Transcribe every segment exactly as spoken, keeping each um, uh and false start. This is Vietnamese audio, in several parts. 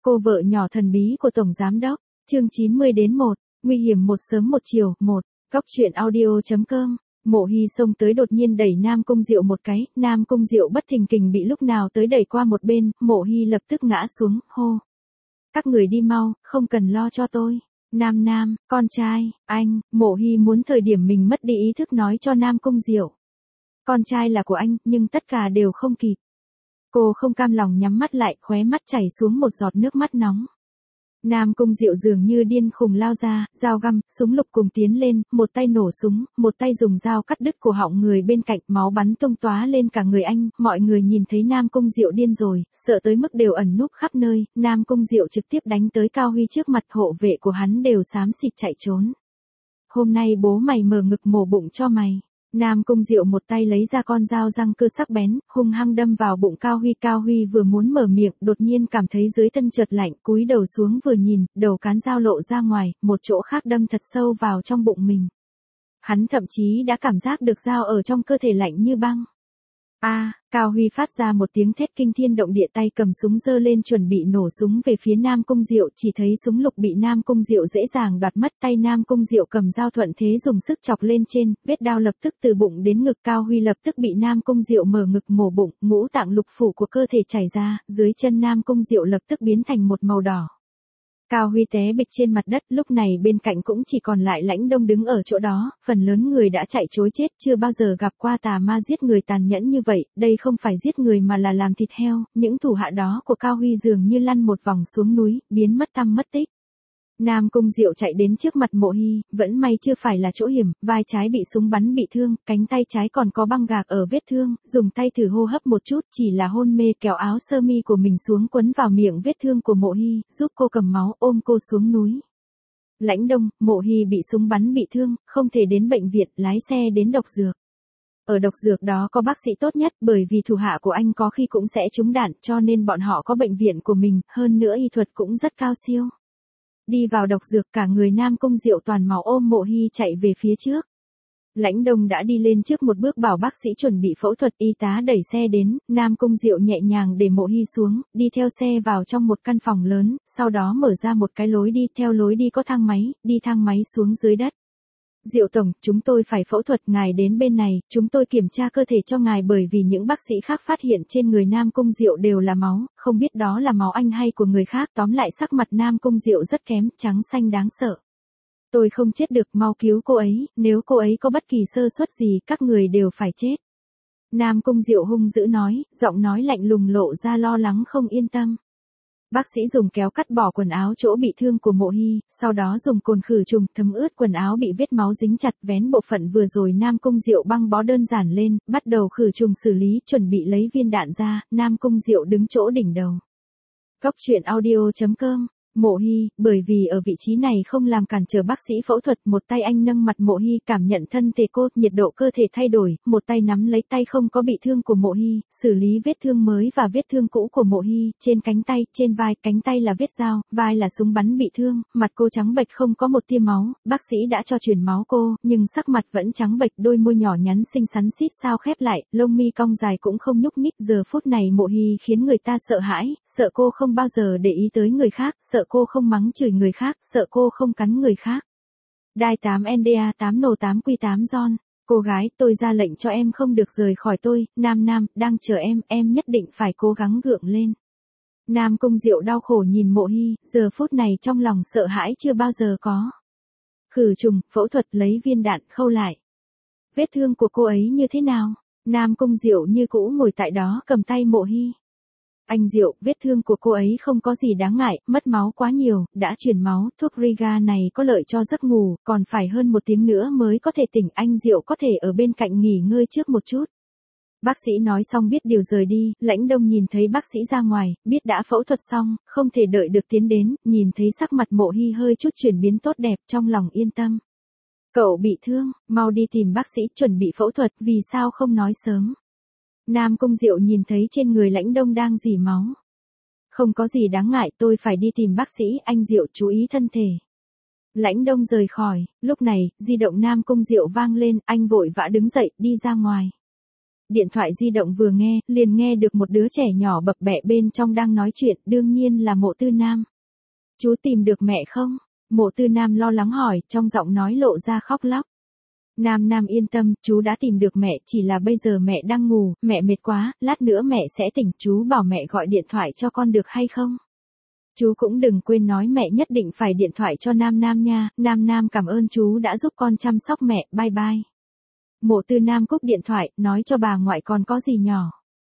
Cô vợ nhỏ thần bí của Tổng Giám Đốc, chương chín mươi đến một, nguy hiểm một sớm một chiều, một, Cóc truyện audio.com. Mộ Hy xông tới đột nhiên đẩy Nam Cung Diệu một cái, Nam Cung Diệu bất thình kình bị lúc nào tới đẩy qua một bên, Mộ Hy lập tức ngã xuống, hô. Các người đi mau, không cần lo cho tôi. Nam Nam, con trai, anh, Mộ Hy muốn thời điểm mình mất đi ý thức nói cho Nam Cung Diệu. Con trai là của anh, nhưng tất cả đều không kịp. Cô không cam lòng nhắm mắt lại, khóe mắt chảy xuống một giọt nước mắt nóng. Nam Cung Diệu dường như điên khùng lao ra, dao găm, súng lục cùng tiến lên, một tay nổ súng, một tay dùng dao cắt đứt cổ họng người bên cạnh, máu bắn tung tóa lên cả người anh, mọi người nhìn thấy Nam Cung Diệu điên rồi, sợ tới mức đều ẩn núp khắp nơi, Nam Cung Diệu trực tiếp đánh tới Cao Huy trước mặt, hộ vệ của hắn đều xám xịt chạy trốn. Hôm nay bố mày mở ngực mổ bụng cho mày. Nam Cung Diệu một tay lấy ra con dao răng cưa sắc bén, hung hăng đâm vào bụng Cao Huy. Cao Huy vừa muốn mở miệng, đột nhiên cảm thấy dưới thân chợt lạnh, cúi đầu xuống vừa nhìn, đầu cán dao lộ ra ngoài, một chỗ khác đâm thật sâu vào trong bụng mình. Hắn thậm chí đã cảm giác được dao ở trong cơ thể lạnh như băng. A, à, Cao Huy phát ra một tiếng thét kinh thiên động địa, tay cầm súng giơ lên chuẩn bị nổ súng về phía Nam Cung Diệu, chỉ thấy súng lục bị Nam Cung Diệu dễ dàng đoạt mất, tay Nam Cung Diệu cầm dao thuận thế dùng sức chọc lên trên, vết đao lập tức từ bụng đến ngực. Cao Huy lập tức bị Nam Cung Diệu mở ngực mổ bụng, ngũ tạng lục phủ của cơ thể chảy ra, dưới chân Nam Cung Diệu lập tức biến thành một màu đỏ. Cao Huy té bịch trên mặt đất, lúc này bên cạnh cũng chỉ còn lại Lãnh Đông đứng ở chỗ đó, phần lớn người đã chạy trối chết, chưa bao giờ gặp qua tà ma giết người tàn nhẫn như vậy, đây không phải giết người mà là làm thịt heo, những thủ hạ đó của Cao Huy dường như lăn một vòng xuống núi, biến mất tăm mất tích. Nam Cung Diệu chạy đến trước mặt Mộ Hy, vẫn may chưa phải là chỗ hiểm, vai trái bị súng bắn bị thương, cánh tay trái còn có băng gạc ở vết thương, dùng tay thử hô hấp một chút, chỉ là hôn mê, kéo áo sơ mi của mình xuống quấn vào miệng vết thương của Mộ Hy, giúp cô cầm máu, ôm cô xuống núi. Lãnh Đông, Mộ Hy bị súng bắn bị thương, không thể đến bệnh viện, lái xe đến độc dược. Ở độc dược đó có bác sĩ tốt nhất, bởi vì thủ hạ của anh có khi cũng sẽ trúng đạn, cho nên bọn họ có bệnh viện của mình, hơn nữa y thuật cũng rất cao siêu. Đi vào độc dược, cả người Nam Cung Diệu toàn máu ôm Mộ Hy chạy về phía trước. Lãnh Đông đã đi lên trước một bước bảo bác sĩ chuẩn bị phẫu thuật, y tá đẩy xe đến, Nam Cung Diệu nhẹ nhàng để Mộ Hy xuống, đi theo xe vào trong một căn phòng lớn, sau đó mở ra một cái lối đi, theo lối đi có thang máy, đi thang máy xuống dưới đất. Diệu Tổng, chúng tôi phải phẫu thuật, ngài đến bên này, chúng tôi kiểm tra cơ thể cho ngài, bởi vì những bác sĩ khác phát hiện trên người Nam Cung Diệu đều là máu, không biết đó là máu anh hay của người khác, tóm lại sắc mặt Nam Cung Diệu rất kém, trắng xanh đáng sợ. Tôi không chết được, mau cứu cô ấy, nếu cô ấy có bất kỳ sơ suất gì, các người đều phải chết. Nam Cung Diệu hung dữ nói, giọng nói lạnh lùng lộ ra lo lắng không yên tâm. Bác sĩ dùng kéo cắt bỏ quần áo chỗ bị thương của Mộ Hy, sau đó dùng cồn khử trùng thấm ướt quần áo bị vết máu dính chặt, vén bộ phận vừa rồi Nam Cung Diệu băng bó đơn giản lên, bắt đầu khử trùng xử lý, chuẩn bị lấy viên đạn ra, Nam Cung Diệu đứng chỗ đỉnh đầu. Cóc truyện audio.com. Mộ Hy, bởi vì ở vị trí này không làm cản trở bác sĩ phẫu thuật, một tay anh nâng mặt Mộ Hy, cảm nhận thân thể cô, nhiệt độ cơ thể thay đổi, một tay nắm lấy tay không có bị thương của Mộ Hy, xử lý vết thương mới và vết thương cũ của Mộ Hy, trên cánh tay, trên vai, cánh tay là vết dao, vai là súng bắn bị thương, mặt cô trắng bệch không có một tia máu, bác sĩ đã cho truyền máu cô, nhưng sắc mặt vẫn trắng bệch, đôi môi nhỏ nhắn xinh xắn xít sao khép lại, lông mi cong dài cũng không nhúc nhích, giờ phút này Mộ Hy khiến người ta sợ hãi, sợ cô không bao giờ để ý tới người khác, sợ cô không mắng chửi người khác, sợ cô không cắn người khác. Đai tám N D A tám N tám Q tám John, cô gái, tôi ra lệnh cho em không được rời khỏi tôi, Nam Nam, đang chờ em, em nhất định phải cố gắng gượng lên. Nam Cung Diệu đau khổ nhìn Mộ Hy, giờ phút này trong lòng sợ hãi chưa bao giờ có. Khử trùng, phẫu thuật, lấy viên đạn, khâu lại. Vết thương của cô ấy như thế nào? Nam Cung Diệu như cũ ngồi tại đó cầm tay Mộ Hy. Anh Diệu, vết thương của cô ấy không có gì đáng ngại, mất máu quá nhiều, đã truyền máu, thuốc Riga này có lợi cho giấc ngủ, còn phải hơn một tiếng nữa mới có thể tỉnh, anh Diệu có thể ở bên cạnh nghỉ ngơi trước một chút. Bác sĩ nói xong biết điều rời đi, Lãnh Đông nhìn thấy bác sĩ ra ngoài, biết đã phẫu thuật xong, không thể đợi được tiến đến, nhìn thấy sắc mặt Mộ Hy hơi chút chuyển biến tốt đẹp, trong lòng yên tâm. Cậu bị thương, mau đi tìm bác sĩ chuẩn bị phẫu thuật, vì sao không nói sớm? Nam Cung Diệu nhìn thấy trên người Lãnh Đông đang rỉ máu. Không có gì đáng ngại, tôi phải đi tìm bác sĩ, anh Diệu chú ý thân thể. Lãnh Đông rời khỏi, lúc này, di động Nam Cung Diệu vang lên, anh vội vã đứng dậy, đi ra ngoài. Điện thoại di động vừa nghe, liền nghe được một đứa trẻ nhỏ bập bẹ bên trong đang nói chuyện, đương nhiên là Mộ Tư Nam. Chú tìm được mẹ không? Mộ Tư Nam lo lắng hỏi, trong giọng nói lộ ra khóc lóc. Nam Nam yên tâm, chú đã tìm được mẹ, chỉ là bây giờ mẹ đang ngủ, mẹ mệt quá, lát nữa mẹ sẽ tỉnh, chú bảo mẹ gọi điện thoại cho con được hay không? Chú cũng đừng quên nói mẹ nhất định phải điện thoại cho Nam Nam nha, Nam Nam cảm ơn chú đã giúp con chăm sóc mẹ, bye bye. Mộ Tư Nam cúp điện thoại, nói cho bà ngoại còn có gì nhỏ.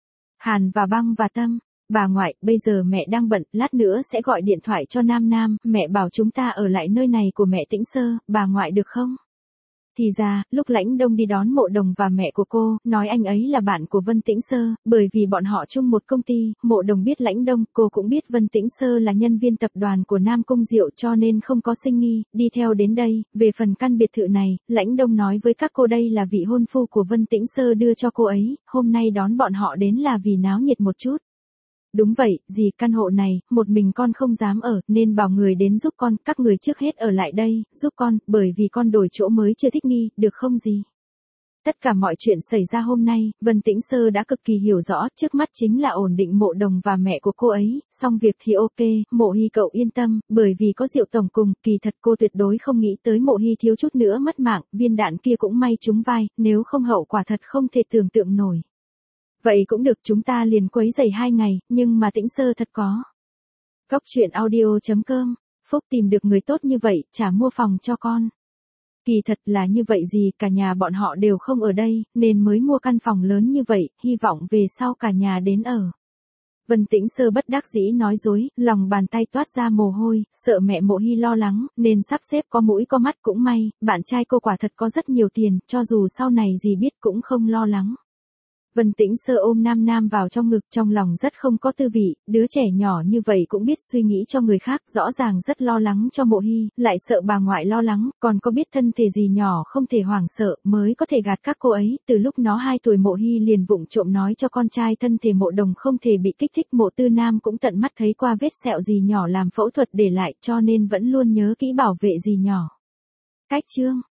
Hàn và Băng và Tâm, bà ngoại, bây giờ mẹ đang bận, lát nữa sẽ gọi điện thoại cho Nam Nam, mẹ bảo chúng ta ở lại nơi này của mẹ Tĩnh Sơ, bà ngoại được không? Thì ra, lúc Lãnh Đông đi đón Mộ Đồng và mẹ của cô, nói anh ấy là bạn của Vân Tĩnh Sơ, bởi vì bọn họ chung một công ty, Mộ Đồng biết Lãnh Đông, cô cũng biết Vân Tĩnh Sơ là nhân viên tập đoàn của Nam Cung Diệu cho nên không có sinh nghi, đi theo đến đây, về phần căn biệt thự này, Lãnh Đông nói với các cô đây là vị hôn phu của Vân Tĩnh Sơ đưa cho cô ấy, hôm nay đón bọn họ đến là vì náo nhiệt một chút. Đúng vậy, dì, căn hộ này, một mình con không dám ở, nên bảo người đến giúp con, các người trước hết ở lại đây, giúp con, bởi vì con đổi chỗ mới chưa thích nghi, được không dì? Tất cả mọi chuyện xảy ra hôm nay, Vân Tĩnh Sơ đã cực kỳ hiểu rõ, trước mắt chính là ổn định Mộ Đồng và mẹ của cô ấy, xong việc thì ok, Mộ Hy cậu yên tâm, bởi vì có Diệu tổng cùng, kỳ thật cô tuyệt đối không nghĩ tới Mộ Hy thiếu chút nữa mất mạng, viên đạn kia cũng may trúng vai, nếu không hậu quả thật không thể tưởng tượng nổi. Vậy cũng được, chúng ta liền quấy rầy hai ngày, nhưng mà Tĩnh Sơ thật có. Cóc truyện audio chấm com, Phúc tìm được người tốt như vậy, chả mua phòng cho con. Kỳ thật là như vậy gì, cả nhà bọn họ đều không ở đây, nên mới mua căn phòng lớn như vậy, hy vọng về sau cả nhà đến ở. Vân Tĩnh Sơ bất đắc dĩ nói dối, lòng bàn tay toát ra mồ hôi, sợ mẹ Mộ Hy lo lắng, nên sắp xếp có mũi có mắt cũng may, bạn trai cô quả thật có rất nhiều tiền, cho dù sau này gì biết cũng không lo lắng. Vân Tĩnh Sơ ôm Nam Nam vào trong ngực, trong lòng rất không có tư vị, đứa trẻ nhỏ như vậy cũng biết suy nghĩ cho người khác, rõ ràng rất lo lắng cho Mộ Hy, lại sợ bà ngoại lo lắng, còn có biết thân thể gì nhỏ không thể hoảng sợ, mới có thể gạt các cô ấy, từ lúc nó hai tuổi Mộ Hy liền vụng trộm nói cho con trai thân thể Mộ Đồng không thể bị kích thích, Mộ Tư Nam cũng tận mắt thấy qua vết sẹo gì nhỏ làm phẫu thuật để lại, cho nên vẫn luôn nhớ kỹ bảo vệ gì nhỏ. Cách chương